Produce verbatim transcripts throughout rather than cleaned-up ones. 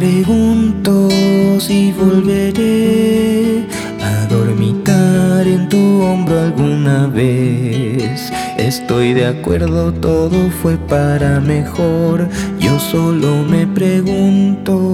pregunto si volveré a dormitar en tu hombro alguna vez. Estoy de acuerdo, todo fue para mejor. Yo solo me pregunto,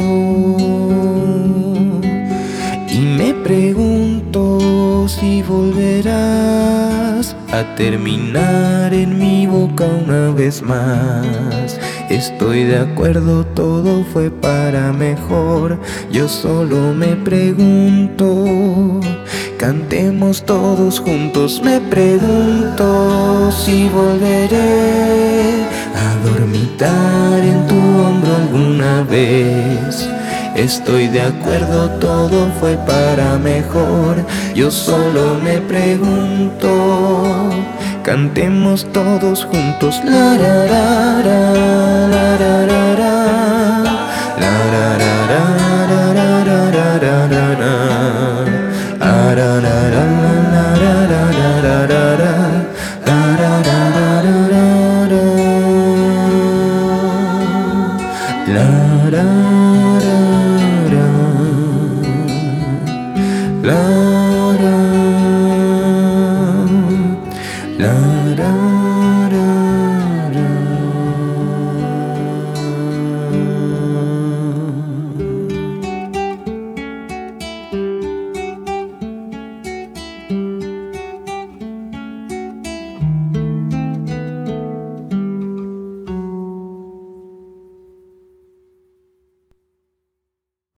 y me pregunto si volverás a terminar en mi boca una vez más. Estoy de acuerdo, todo fue para mejor. Yo solo me pregunto, cantemos todos juntos. Me pregunto si volveré a dormitar en tu hombro alguna vez. Estoy de acuerdo, todo fue para mejor. Yo solo me pregunto, cantemos todos juntos. La ra ra ra, la ra ra ra, la ra ra ra, la ra ra ra ra ra ra, la ra ra ra, la ra ra ra ra ra ra, la ra ra ra ra ra, la ra ra ra, la ra.